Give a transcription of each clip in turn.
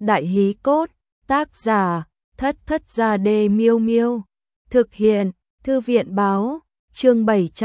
Đại hí cốt, tác giả, Thất Thất Gia Đê Miêu Miêu. Thực hiện, Thư viện báo, chương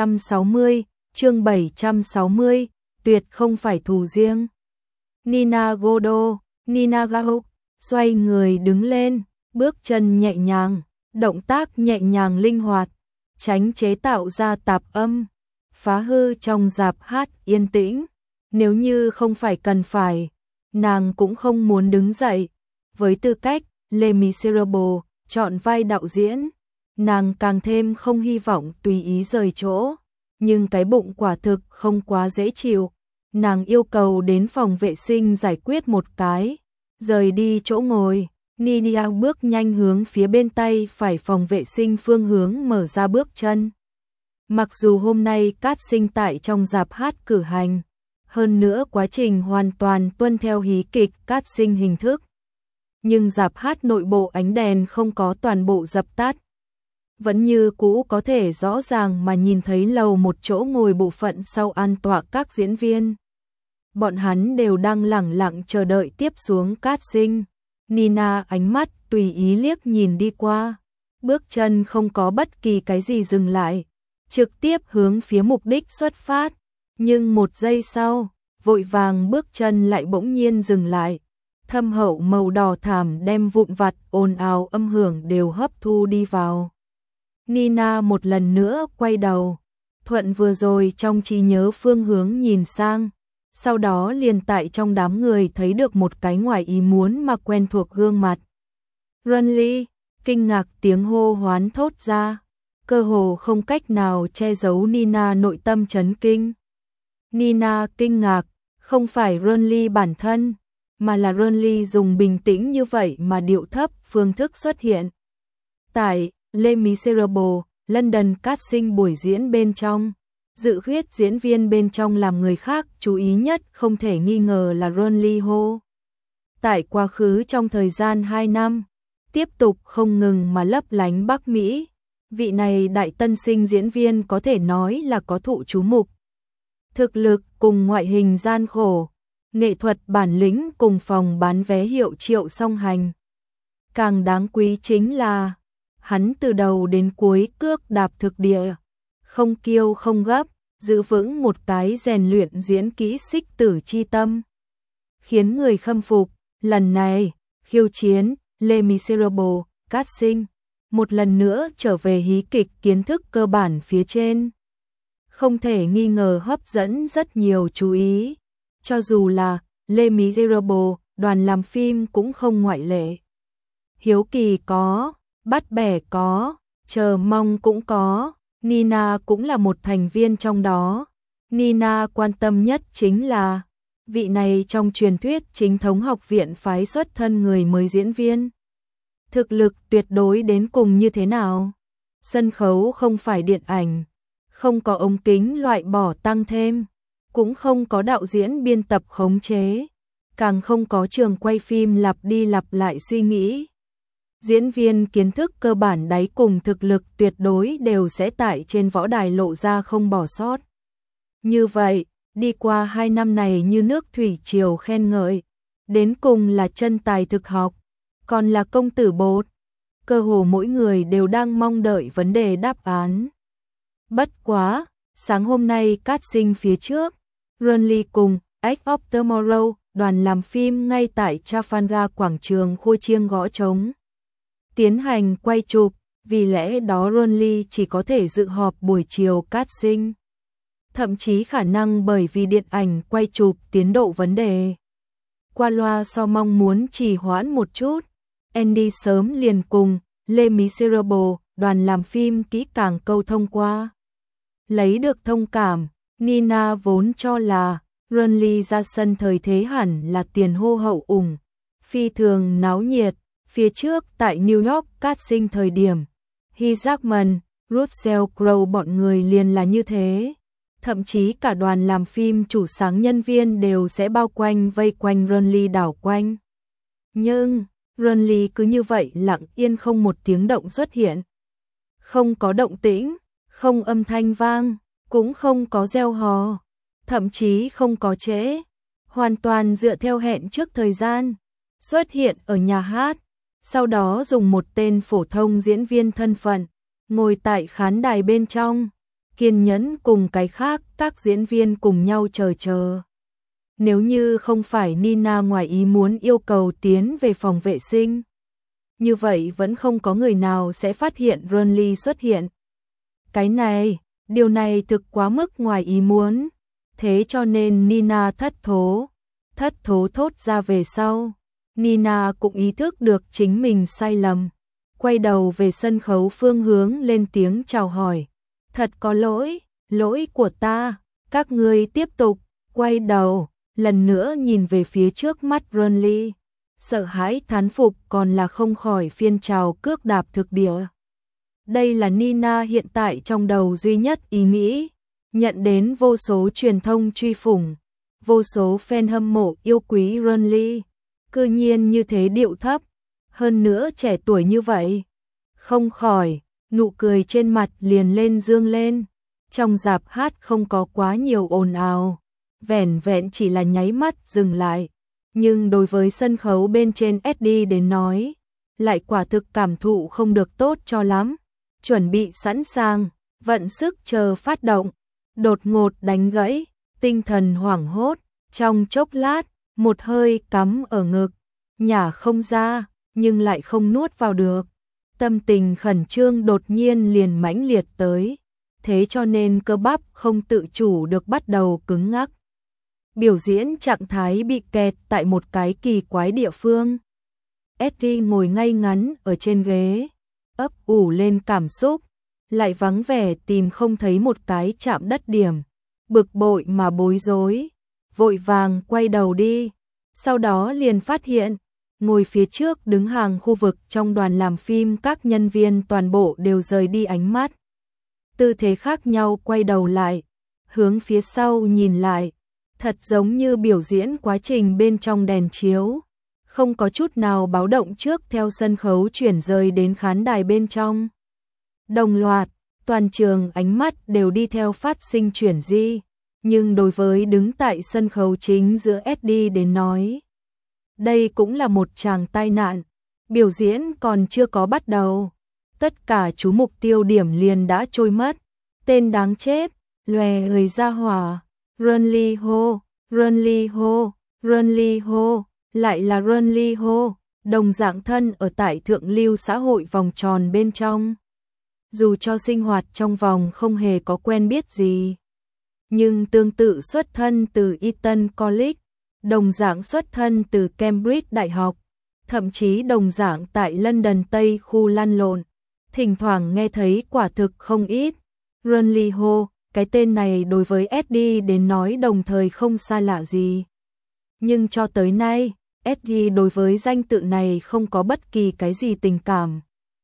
760, tuyệt không phải thù riêng. Nina Godo, Nina Gao, xoay người đứng lên, bước chân nhẹ nhàng, động tác nhẹ nhàng linh hoạt, tránh chế tạo ra tạp âm, phá hư trong rạp hát yên tĩnh. Nếu như không phải cần phải, nàng cũng không muốn đứng dậy. Với tư cách Les Miserables chọn vai đạo diễn, nàng càng thêm không hy vọng tùy ý rời chỗ, nhưng cái bụng quả thực không quá dễ chịu. Nàng yêu cầu đến phòng vệ sinh giải quyết một cái, rời đi chỗ ngồi. Nina bước nhanh hướng phía bên tay phải phòng vệ sinh phương hướng mở ra bước chân. Mặc dù hôm nay casting tại trong rạp hát cử hành, hơn nữa quá trình hoàn toàn tuân theo hí kịch casting hình thức, nhưng rạp hát nội bộ ánh đèn không có toàn bộ dập tắt. Vẫn như cũ có thể rõ ràng mà nhìn thấy lầu một chỗ ngồi bộ phận sau an tọa các diễn viên. Bọn hắn đều đang lẳng lặng chờ đợi tiếp xuống casting. Nina ánh mắt tùy ý liếc nhìn đi qua, bước chân không có bất kỳ cái gì dừng lại, trực tiếp hướng phía mục đích xuất phát. Nhưng một giây sau, vội vàng bước chân lại bỗng nhiên dừng lại. Thâm hậu màu đỏ thảm đem vụn vặt ồn ào âm hưởng đều hấp thu đi vào. Nina một lần nữa quay đầu, thuận vừa rồi trong trí nhớ phương hướng nhìn sang, sau đó liền tại trong đám người thấy được một cái ngoài ý muốn mà quen thuộc gương mặt. Runly, kinh ngạc tiếng hô hoán thốt ra, cơ hồ không cách nào che giấu Nina nội tâm chấn kinh. Nina kinh ngạc, không phải Runly bản thân, mà là Runly dùng bình tĩnh như vậy mà điệu thấp phương thức xuất hiện. Tại Les Miserables, London casting buổi diễn bên trong, dự khuyết diễn viên bên trong làm người khác chú ý nhất không thể nghi ngờ là Runly Ho. Tại quá khứ trong thời gian 2 năm, tiếp tục không ngừng mà lấp lánh Bắc Mỹ, vị này đại tân sinh diễn viên có thể nói là có thụ chú mục. Thực lực cùng ngoại hình gian khổ, nghệ thuật bản lĩnh cùng phòng bán vé hiệu triệu song hành. Càng đáng quý chính là, hắn từ đầu đến cuối cước đạp thực địa, không kiêu không gấp, giữ vững một cái rèn luyện diễn kỹ xích tử chi tâm. Khiến người khâm phục, lần này, khiêu chiến, Les Miserables, casting, một lần nữa trở về hí kịch kiến thức cơ bản phía trên. Không thể nghi ngờ hấp dẫn rất nhiều chú ý, cho dù là Les Miserables, đoàn làm phim cũng không ngoại lệ. Hiếu kỳ có, bắt bẻ có, chờ mong cũng có, Nina cũng là một thành viên trong đó. Nina quan tâm nhất chính là, vị này trong truyền thuyết chính thống học viện phái xuất thân người mới diễn viên. Thực lực tuyệt đối đến cùng như thế nào? Sân khấu không phải điện ảnh, không có ống kính loại bỏ tăng thêm, cũng không có đạo diễn biên tập khống chế, càng không có trường quay phim lặp đi lặp lại suy nghĩ. Diễn viên kiến thức cơ bản đáy cùng thực lực tuyệt đối đều sẽ tại trên võ đài lộ ra không bỏ sót. Như vậy, đi qua 2 năm này như nước thủy triều khen ngợi, đến cùng là chân tài thực học, còn là công tử bột. Cơ hồ mỗi người đều đang mong đợi vấn đề đáp án. Bất quá, sáng hôm nay casting phía trước, Runly cùng Edge of Tomorrow, đoàn làm phim ngay tại Trafalgar quảng trường khua chiêng gõ trống tiến hành quay chụp, vì lẽ đó Runly chỉ có thể dự họp buổi chiều casting. Thậm chí khả năng bởi vì điện ảnh quay chụp tiến độ vấn đề. Qua loa so mong muốn trì hoãn một chút, Andy sớm liền cùng Les Miserables, đoàn làm phim kỹ càng câu thông qua. Lấy được thông cảm, Nina vốn cho là Runly ra sân thời thế hẳn là tiền hô hậu ủng, phi thường náo nhiệt. Phía trước tại New York casting thời điểm, Hugh Jackman, Russell Crowe bọn người liền là như thế. Thậm chí cả đoàn làm phim chủ sáng nhân viên đều sẽ bao quanh vây quanh Runly đảo quanh. Nhưng, Runly cứ như vậy lặng yên không một tiếng động xuất hiện. Không có động tĩnh, không âm thanh vang, cũng không có reo hò, thậm chí không có trễ. Hoàn toàn dựa theo hẹn trước thời gian. xuất hiện ở nhà hát, sau đó dùng một tên phổ thông diễn viên thân phận, ngồi tại khán đài bên trong, kiên nhẫn cùng cái khác các diễn viên cùng nhau chờ. Nếu như không phải Nina ngoài ý muốn yêu cầu tiến về phòng vệ sinh, như vậy vẫn không có người nào sẽ phát hiện Renly xuất hiện. Điều này thực quá mức ngoài ý muốn, thế cho nên Nina thất thố thốt ra về sau. Nina cũng ý thức được chính mình sai lầm, quay đầu về sân khấu phương hướng lên tiếng chào hỏi. Thật có lỗi của ta, các ngươi tiếp tục, quay đầu, lần nữa nhìn về phía trước mắt Renly. Sợ hãi thán phục còn là không khỏi phiên trào cước đạp thực địa. Đây là Nina hiện tại trong đầu duy nhất ý nghĩ, nhận đến vô số truyền thông truy phủng, vô số fan hâm mộ yêu quý Renly. Cư nhiên như thế điệu thấp, hơn nữa trẻ tuổi như vậy. Không khỏi, nụ cười trên mặt liền lên dương lên. Trong dạp hát không có quá nhiều ồn ào, vẻn vẹn chỉ là nháy mắt dừng lại. Nhưng đối với sân khấu bên trên Eddie đến nói, lại quả thực cảm thụ không được tốt cho lắm. Chuẩn bị sẵn sàng, vận sức chờ phát động, đột ngột đánh gãy, tinh thần hoảng hốt, trong chốc lát, một hơi cắm ở ngực, nhả không ra, nhưng lại không nuốt vào được. Tâm tình khẩn trương đột nhiên liền mãnh liệt tới, thế cho nên cơ bắp không tự chủ được bắt đầu cứng ngắc. Biểu diễn trạng thái bị kẹt tại một cái kỳ quái địa phương. Eddie ngồi ngay ngắn ở trên ghế, ấp ủ lên cảm xúc, lại vắng vẻ tìm không thấy một cái chạm đất điểm, bực bội mà bối rối, vội vàng quay đầu đi, sau đó liền phát hiện, ngồi phía trước đứng hàng khu vực trong đoàn làm phim các nhân viên toàn bộ đều rời đi ánh mắt. Tư thế khác nhau quay đầu lại, hướng phía sau nhìn lại, thật giống như biểu diễn quá trình bên trong đèn chiếu, không có chút nào báo động trước theo sân khấu chuyển rời đến khán đài bên trong. Đồng loạt, toàn trường ánh mắt đều đi theo phát sinh chuyển di, nhưng đối với đứng tại sân khấu chính giữa Eddie đến nói, đây cũng là một tràng tai nạn, biểu diễn còn chưa có bắt đầu, tất cả chú mục tiêu điểm liền đã trôi mất. Tên đáng chết, lòe người ra hỏa, Renly hô, Renly hô, Renly hô, lại là Renly hô, đồng dạng thân ở tại thượng lưu xã hội vòng tròn bên trong. Dù cho sinh hoạt trong vòng không hề có quen biết gì, nhưng tương tự xuất thân từ Eton College, đồng dạng xuất thân từ Cambridge Đại học, thậm chí đồng dạng tại London Tây khu lăn lộn, thỉnh thoảng nghe thấy quả thực không ít. Renly Ho, cái tên này đối với Eddie đến nói đồng thời không xa lạ gì. Nhưng cho tới nay, Eddie đối với danh tự này không có bất kỳ cái gì tình cảm.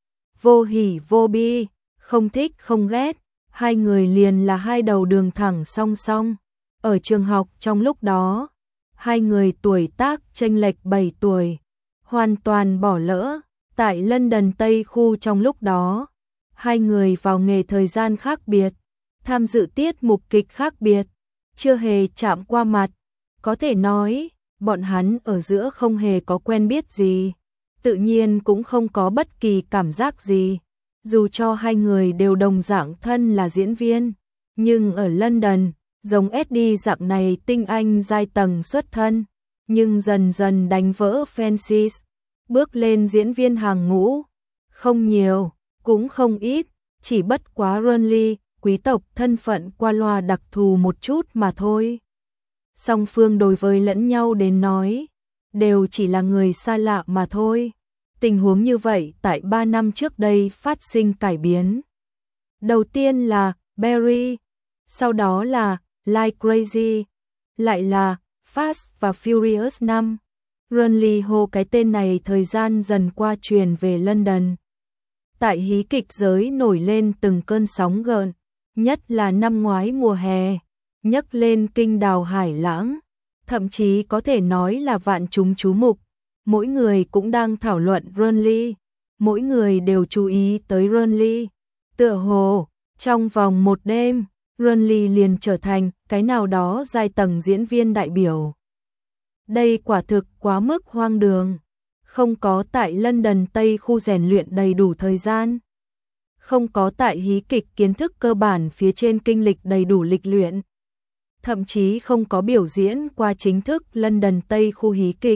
Vô hỉ vô bi, không thích không ghét, hai người liền là hai đầu đường thẳng song song. Ở trường học trong lúc đó, hai người tuổi tác chênh lệch 7 tuổi, hoàn toàn bỏ lỡ. Tại London Tây khu trong lúc đó, hai người vào nghề thời gian khác biệt, tham dự tiết mục kịch khác biệt, chưa hề chạm qua mặt. Có thể nói, bọn hắn ở giữa không hề có quen biết gì, tự nhiên cũng không có bất kỳ cảm giác gì. Dù cho hai người đều đồng dạng thân là diễn viên, nhưng ở London, giống Eddie dạng này tinh anh giai tầng xuất thân, nhưng dần dần đánh vỡ Francis, bước lên diễn viên hàng ngũ. Không nhiều, cũng không ít, chỉ bất quá Renly, quý tộc thân phận qua loa đặc thù một chút mà thôi. Song phương đối với lẫn nhau đến nói, đều chỉ là người xa lạ mà thôi. Tình huống như vậy tại 3 năm trước đây phát sinh cải biến. Đầu tiên là Barry, sau đó là Like Crazy, lại là Fast và Furious 5. Renly Ho cái tên này thời gian dần qua truyền về London. Tại hí kịch giới nổi lên từng cơn sóng gợn, nhất là năm ngoái mùa hè, nhấc lên kinh đào hải lãng, thậm chí có thể nói là vạn chúng chú mục. Mỗi người cũng đang thảo luận Renly, mỗi người đều chú ý tới Renly. Tựa hồ, trong vòng một đêm, Renly liền trở thành cái nào đó giai tầng diễn viên đại biểu. Đây quả thực quá mức hoang đường, không có tại London Tây khu rèn luyện đầy đủ thời gian, không có tại hí kịch kiến thức cơ bản phía trên kinh lịch đầy đủ lịch luyện, thậm chí không có biểu diễn qua chính thức London Tây khu hí kịch.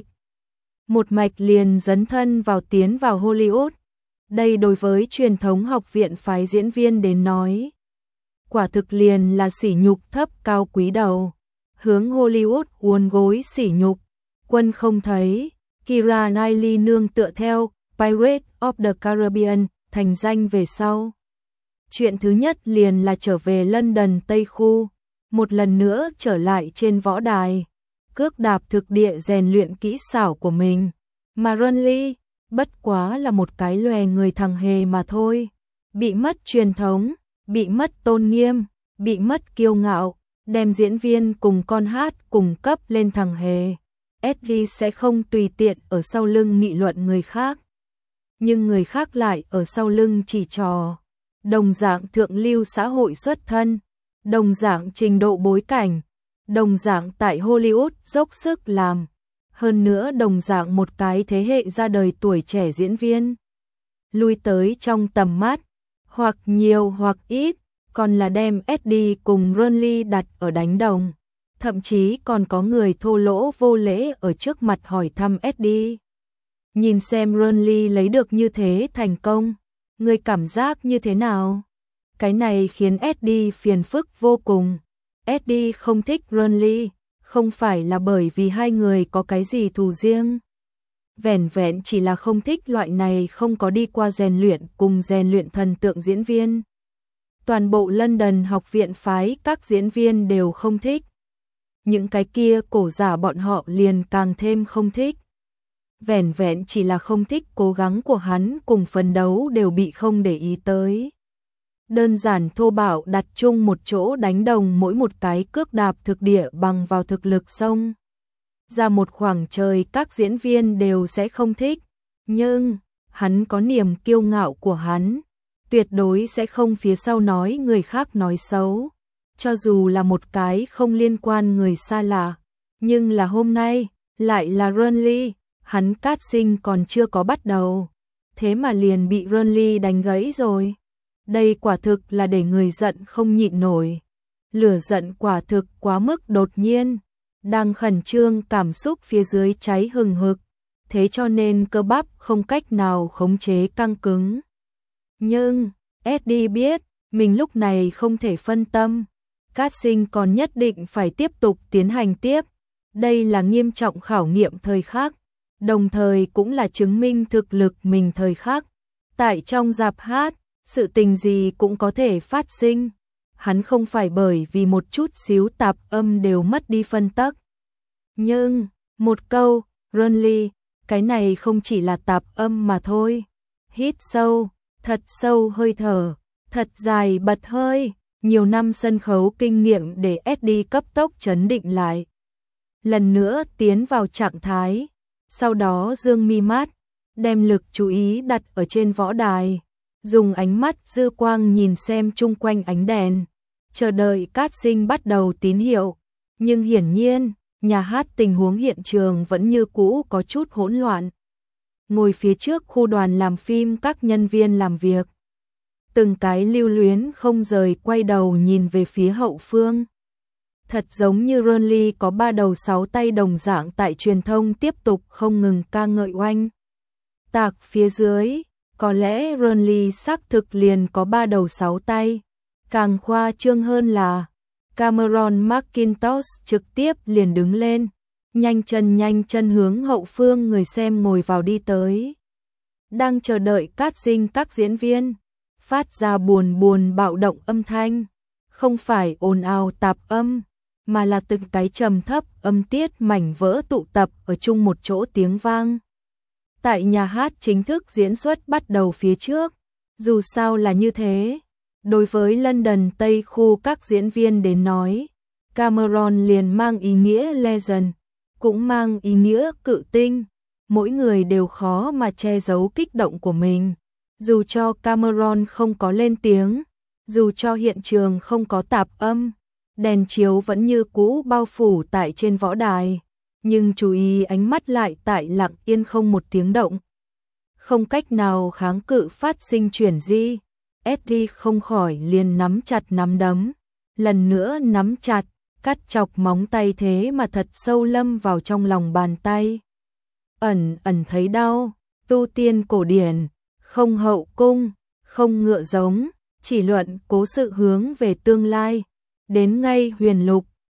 Một mạch liền dấn thân tiến vào Hollywood. Đây đối với truyền thống học viện phái diễn viên đến nói, quả thực liền là sỉ nhục thấp cao quý đầu. Hướng Hollywood uốn gối sỉ nhục, quân không thấy, Keira Knightley nương tựa theo Pirates of the Caribbean thành danh về sau. Chuyện thứ nhất liền là trở về London Tây khu, một lần nữa trở lại trên võ đài, cước đạp thực địa rèn luyện kỹ xảo của mình. Mà Ronly, bất quá là một cái lòe người thằng hề mà thôi, bị mất truyền thống, bị mất tôn nghiêm, bị mất kiêu ngạo, đem diễn viên cùng con hát cùng cấp lên thằng hề. Eddie sẽ không tùy tiện ở sau lưng nghị luận người khác, nhưng người khác lại ở sau lưng chỉ trò. Đồng dạng thượng lưu xã hội xuất thân, đồng dạng trình độ bối cảnh, đồng dạng tại Hollywood dốc sức làm, hơn nữa đồng dạng một cái thế hệ ra đời tuổi trẻ diễn viên. Lui tới trong tầm mắt, hoặc nhiều hoặc ít, còn là đem Eddie cùng Ronly đặt ở đánh đồng. Thậm chí còn có người thô lỗ vô lễ ở trước mặt hỏi thăm Eddie. Nhìn xem Ronly lấy được như thế thành công, người cảm giác như thế nào? Cái này khiến Eddie phiền phức vô cùng. Eddie không thích Ronly, không phải là bởi vì hai người có cái gì thù riêng. Vẻn vẹn chỉ là không thích loại này không có đi qua rèn luyện cùng rèn luyện thần tượng diễn viên. Toàn bộ London học viện phái các diễn viên đều không thích. Những cái kia cổ giả bọn họ liền càng thêm không thích. Vẻn vẹn chỉ là không thích cố gắng của hắn cùng phấn đấu đều bị không để ý tới. Đơn giản thô bạo đặt chung một chỗ đánh đồng mỗi một cái cước đạp thực địa bằng vào thực lực xông ra một khoảng trời, các diễn viên đều sẽ không thích. Nhưng hắn có niềm kiêu ngạo của hắn, tuyệt đối sẽ không phía sau nói người khác nói xấu, cho dù là một cái không liên quan người xa lạ. Nhưng là hôm nay lại là Ronly, hắn casting còn chưa có bắt đầu, thế mà liền bị Ronly đánh gãy rồi. Đây quả thực là để người giận không nhịn nổi. Lửa giận quả thực quá mức đột nhiên, đang khẩn trương cảm xúc phía dưới cháy hừng hực, thế cho nên cơ bắp không cách nào khống chế căng cứng. Nhưng Eddie biết, mình lúc này không thể phân tâm, casting còn nhất định phải tiếp tục tiến hành tiếp. Đây là nghiêm trọng khảo nghiệm thời khắc, đồng thời cũng là chứng minh thực lực mình thời khắc. Tại trong rạp hát, sự tình gì cũng có thể phát sinh. Hắn không phải bởi vì một chút xíu tạp âm đều mất đi phân tắc. Nhưng, một câu, Ronly, cái này không chỉ là tạp âm mà thôi. Hít sâu, thật sâu hơi thở, thật dài bật hơi. Nhiều năm sân khấu kinh nghiệm để Eddie cấp tốc trấn định lại. Lần nữa tiến vào trạng thái. Sau đó dương mi mắt, đem lực chú ý đặt ở trên võ đài. Dùng ánh mắt dư quang nhìn xem chung quanh ánh đèn, chờ đợi casting bắt đầu tín hiệu. Nhưng hiển nhiên, nhà hát tình huống hiện trường vẫn như cũ có chút hỗn loạn. Ngồi phía trước khu đoàn làm phim các nhân viên làm việc, từng cái lưu luyến không rời quay đầu nhìn về phía hậu phương. Thật giống như Ronly có 3 đầu 6 tay đồng dạng tại truyền thông tiếp tục không ngừng ca ngợi oanh tạc phía dưới. Có lẽ Ronly xác thực liền có 3 đầu 6 tay. Càng khoa trương hơn là Cameron McIntosh trực tiếp liền đứng lên, nhanh chân hướng hậu phương người xem ngồi vào đi tới. Đang chờ đợi casting các diễn viên, phát ra buồn bạo động âm thanh, không phải ồn ào tạp âm, mà là từng cái trầm thấp âm tiết mảnh vỡ tụ tập ở chung một chỗ tiếng vang. Tại nhà hát chính thức diễn xuất bắt đầu phía trước, dù sao là như thế, đối với London Tây khu các diễn viên đến nói, Cameron liền mang ý nghĩa legend, cũng mang ý nghĩa cự tinh, mỗi người đều khó mà che giấu kích động của mình. Dù cho Cameron không có lên tiếng, dù cho hiện trường không có tạp âm, đèn chiếu vẫn như cũ bao phủ tại trên võ đài. nhưng chú ý ánh mắt lại tại lặng yên không một tiếng động. Không cách nào kháng cự phát sinh chuyển di, Eddie không khỏi liền nắm chặt nắm đấm, lần nữa nắm chặt, cắt chọc móng tay thế mà thật sâu lâm vào trong lòng bàn tay. Ẩn ẩn thấy đau, tu tiên cổ điển, không hậu cung, không ngựa giống, chỉ luận cố sự hướng về tương lai, đến ngay huyền lục,